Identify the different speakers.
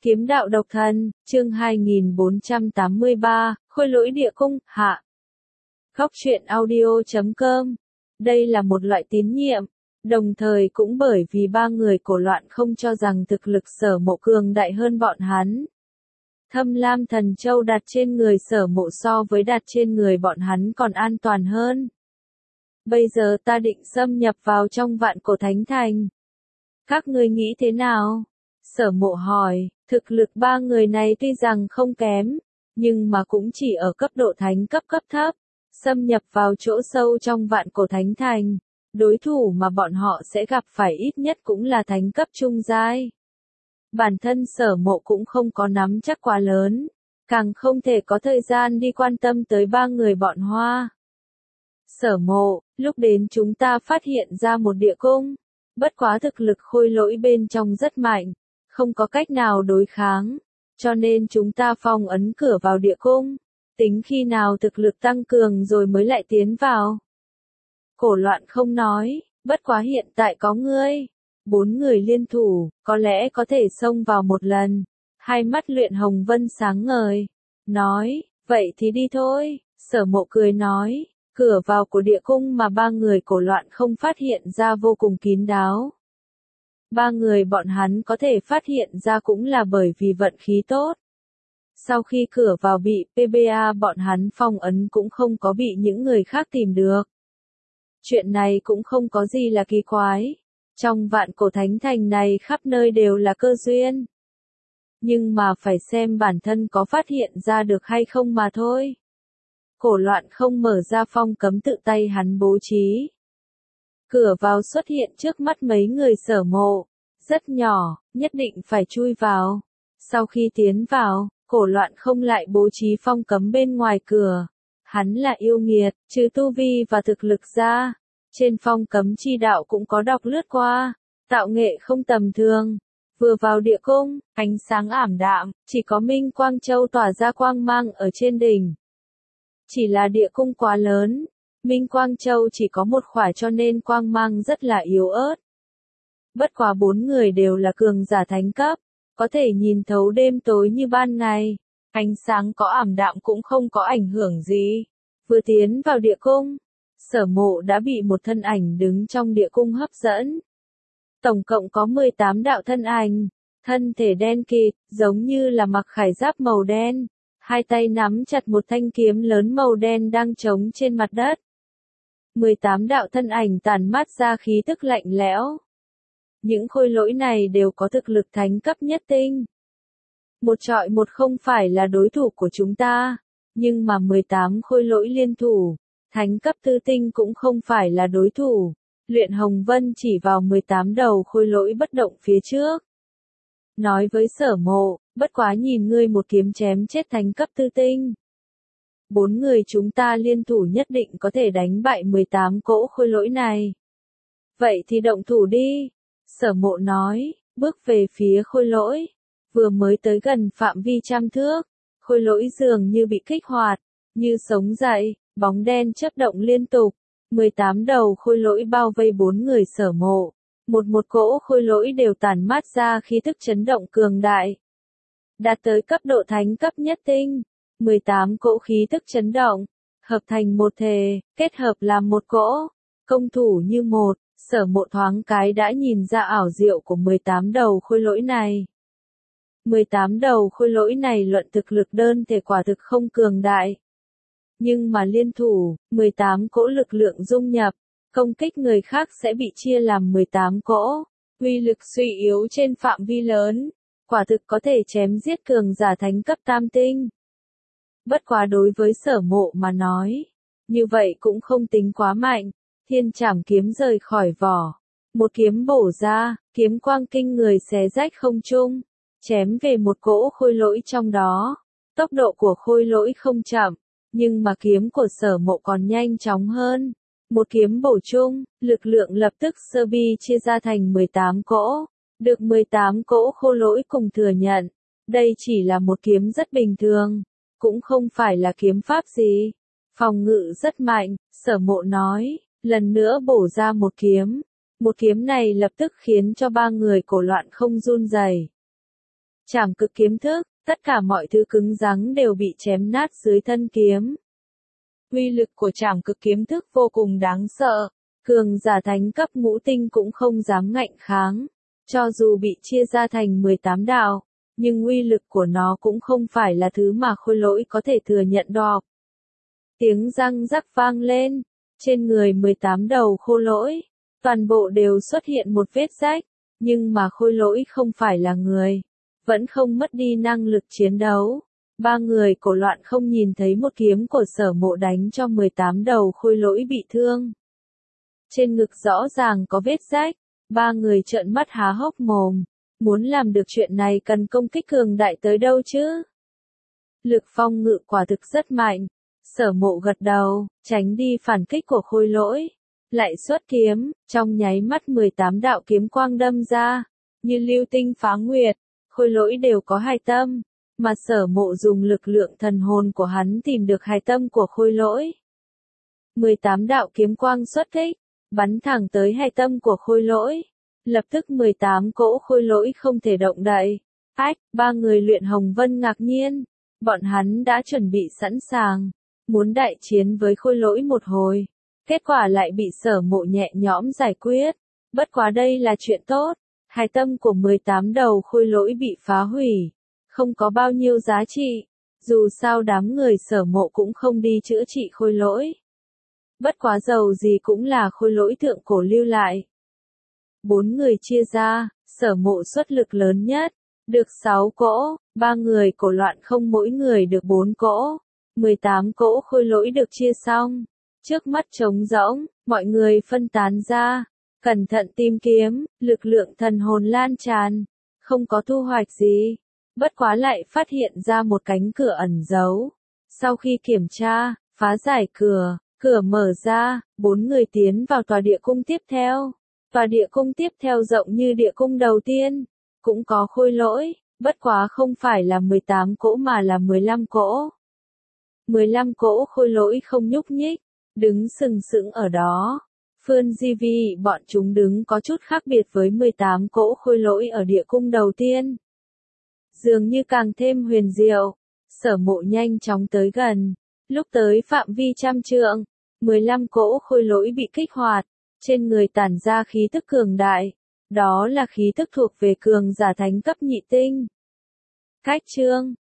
Speaker 1: Kiếm đạo độc thần, chương 2483, khôi lỗi địa cung, hạ. Góc truyện audio.com. Đây là một loại tín nhiệm, đồng thời cũng bởi vì ba người cổ loạn không cho rằng thực lực Sở Mộ cường đại hơn bọn hắn. Thâm Lam Thần Châu đặt trên người Sở Mộ so với đặt trên người bọn hắn còn an toàn hơn. Bây giờ ta định xâm nhập vào trong Vạn Cổ Thánh Thành. Các ngươi nghĩ thế nào? Sở Mộ hỏi, thực lực ba người này tuy rằng không kém, nhưng mà cũng chỉ ở cấp độ thánh cấp thấp. Xâm nhập vào chỗ sâu trong Vạn Cổ Thánh Thành, đối thủ mà bọn họ sẽ gặp phải ít nhất cũng là thánh cấp trung giai. Bản thân Sở Mộ cũng không có nắm chắc quá lớn, càng không thể có thời gian đi quan tâm tới ba người bọn Hoa. Sở Mộ, lúc đến chúng ta phát hiện ra một địa cung, bất quá thực lực khôi lỗi bên trong rất mạnh, không có cách nào đối kháng, cho nên chúng ta phong ấn cửa vào địa cung, tính khi nào thực lực tăng cường rồi mới lại tiến vào. Cổ loạn không nói, bất quá hiện tại có ngươi, 4 người liên thủ, có lẽ có thể xông vào một lần. Hai mắt Luyện Hồng Vân sáng ngời, nói, vậy thì đi thôi. Sở Mộ cười nói, cửa vào của địa cung mà ba người cổ loạn không phát hiện ra vô cùng kín đáo. Ba người bọn hắn có thể phát hiện ra cũng là bởi vì vận khí tốt. Sau khi cửa vào bị PBA bọn hắn phong ấn cũng không có bị những người khác tìm được. Chuyện này cũng không có gì là kỳ quái. Trong Vạn Cổ Thánh Thành này khắp nơi đều là cơ duyên. Nhưng mà phải xem bản thân có phát hiện ra được hay không mà thôi. Cổ loạn không mở ra phong cấm tự tay hắn bố trí. Cửa vào xuất hiện trước mắt mấy người Sở Mộ. Rất nhỏ, nhất định phải chui vào. Sau khi tiến vào, cổ loạn không lại bố trí phong cấm bên ngoài cửa. Hắn là yêu nghiệt, trừ tu vi và thực lực ra. Trên phong cấm chi đạo cũng có đọc lướt qua. Tạo nghệ không tầm thường. Vừa vào địa cung, ánh sáng ảm đạm, chỉ có Minh Quang Châu tỏa ra quang mang ở trên đỉnh. Chỉ là địa cung quá lớn. Minh Quang Châu chỉ có một khỏa cho nên quang mang rất là yếu ớt. Bất quá 4 người đều là cường giả thánh cấp, có thể nhìn thấu đêm tối như ban ngày, ánh sáng có ảm đạm cũng không có ảnh hưởng gì. Vừa tiến vào địa cung, Sở Mộ đã bị một thân ảnh đứng trong địa cung hấp dẫn. Tổng cộng có 18 đạo thân ảnh, thân thể đen kịt, giống như là mặc khải giáp màu đen, hai tay nắm chặt một thanh kiếm lớn màu đen đang trống trên mặt đất. 18 đạo thân ảnh tản mát ra khí tức lạnh lẽo. Những khôi lỗi này đều có thực lực thánh cấp nhất tinh. Một trọi một không phải là đối thủ của chúng ta, nhưng mà 18 khôi lỗi liên thủ, thánh cấp tư tinh cũng không phải là đối thủ. Luyện Hồng Vân chỉ vào 18 đầu khôi lỗi bất động phía trước. Nói với Sở Mộ, bất quá nhìn ngươi một kiếm chém chết thánh cấp tư tinh. 4 người chúng ta liên thủ nhất định có thể đánh bại 18 cỗ khôi lỗi này. Vậy thì động thủ đi. Sở Mộ nói, bước về phía khôi lỗi. Vừa mới tới gần phạm vi trăm thước, khôi lỗi dường như bị kích hoạt, như sống dậy, bóng đen chớp động liên tục. 18 đầu khôi lỗi bao vây 4 người Sở Mộ. Một cỗ khôi lỗi đều tản mát ra khí tức chấn động cường đại. Đạt tới cấp độ thánh cấp nhất tinh. 18 cỗ khí tức chấn động, hợp thành một thể, kết hợp làm một cỗ. Công thủ như một, Sở Mộ thoáng cái đã nhìn ra ảo diệu của 18 đầu khôi lỗi này. 18 đầu khôi lỗi này luận thực lực đơn thể quả thực không cường đại. Nhưng mà liên thủ, 18 cỗ lực lượng dung nhập, công kích người khác sẽ bị chia làm 18 cỗ, uy lực suy yếu trên phạm vi lớn, quả thực có thể chém giết cường giả thánh cấp tam tinh. Bất quá đối với Sở Mộ mà nói, như vậy cũng không tính quá mạnh. Thiên Trảm kiếm rời khỏi vỏ, một kiếm bổ ra, kiếm quang kinh người xé rách không trung, chém về một cỗ khôi lỗi trong đó. Tốc độ của khôi lỗi không chậm, nhưng mà kiếm của Sở Mộ còn nhanh chóng hơn. Một kiếm bổ chung, lực lượng lập tức sơ bi chia ra thành 18 cỗ, được 18 cỗ khôi lỗi cùng thừa nhận. Đây chỉ là một kiếm rất bình thường, cũng không phải là kiếm pháp gì. Phòng ngự rất mạnh, Sở Mộ nói, lần nữa bổ ra một kiếm. Một kiếm này lập tức khiến cho ba người cổ loạn không run rẩy. Trảm cực kiếm thức, tất cả mọi thứ cứng rắn đều bị chém nát dưới thân kiếm. Uy lực của trảm cực kiếm thức vô cùng đáng sợ, cường giả thánh cấp ngũ tinh cũng không dám ngạnh kháng. Cho dù bị chia ra thành 18 đạo, nhưng uy lực của nó cũng không phải là thứ mà khôi lỗi có thể thừa nhận được. Tiếng răng rắc vang lên, trên người 18 đầu khôi lỗi, toàn bộ đều xuất hiện một vết rách, nhưng mà khôi lỗi không phải là người, vẫn không mất đi năng lực chiến đấu. Ba người cổ loạn không nhìn thấy một kiếm của Sở Mộ đánh cho 18 đầu khôi lỗi bị thương. Trên ngực rõ ràng có vết rách, ba người trợn mắt há hốc mồm, muốn làm được chuyện này cần công kích cường đại tới đâu chứ? Lực phong ngự quả thực rất mạnh. Sở Mộ gật đầu, tránh đi phản kích của khôi lỗi, lại xuất kiếm, trong nháy mắt 18 đạo kiếm quang đâm ra, như lưu tinh phá nguyệt. Khôi lỗi đều có hài tâm, mà Sở Mộ dùng lực lượng thần hồn của hắn tìm được hài tâm của khôi lỗi. 18 đạo kiếm quang xuất kích, bắn thẳng tới hài tâm của khôi lỗi. Lập tức 18 cỗ khôi lỗi không thể động đậy. Ách, ba người luyện Hồng Vân ngạc nhiên, bọn hắn đã chuẩn bị sẵn sàng, muốn đại chiến với khôi lỗi một hồi. Kết quả lại bị Sở Mộ nhẹ nhõm giải quyết. Bất quá đây là chuyện tốt. Hài tâm của 18 đầu khôi lỗi bị phá hủy, không có bao nhiêu giá trị, dù sao đám người Sở Mộ cũng không đi chữa trị khôi lỗi. Bất quá dầu gì cũng là khôi lỗi thượng cổ lưu lại. 4 người chia ra, Sở Mộ xuất lực lớn nhất, được 6 cỗ, 3 người cổ loạn không mỗi người được 4 cỗ, 18 cỗ khôi lỗi được chia xong. Trước mắt trống rỗng, mọi người phân tán ra. Cẩn thận tìm kiếm, lực lượng thần hồn lan tràn, không có thu hoạch gì. Bất quá lại phát hiện ra một cánh cửa ẩn giấu. Sau khi kiểm tra, phá giải cửa, cửa mở ra, 4 người tiến vào tòa địa cung tiếp theo. Tòa địa cung tiếp theo rộng như địa cung đầu tiên, cũng có khôi lỗi, bất quá không phải là 18 cỗ mà là 15 cỗ. 15 cỗ khôi lỗi không nhúc nhích, đứng sừng sững ở đó. Phương Di Vi bọn chúng đứng có chút khác biệt với 18 cỗ khôi lỗi ở địa cung đầu tiên. Dường như càng thêm huyền diệu. Sở Mộ nhanh chóng tới gần. Lúc tới phạm vi trăm trượng, 15 cỗ khôi lỗi bị kích hoạt. Trên người tản ra khí tức cường đại. Đó là khí tức thuộc về cường giả thánh cấp nhị tinh. Cách chương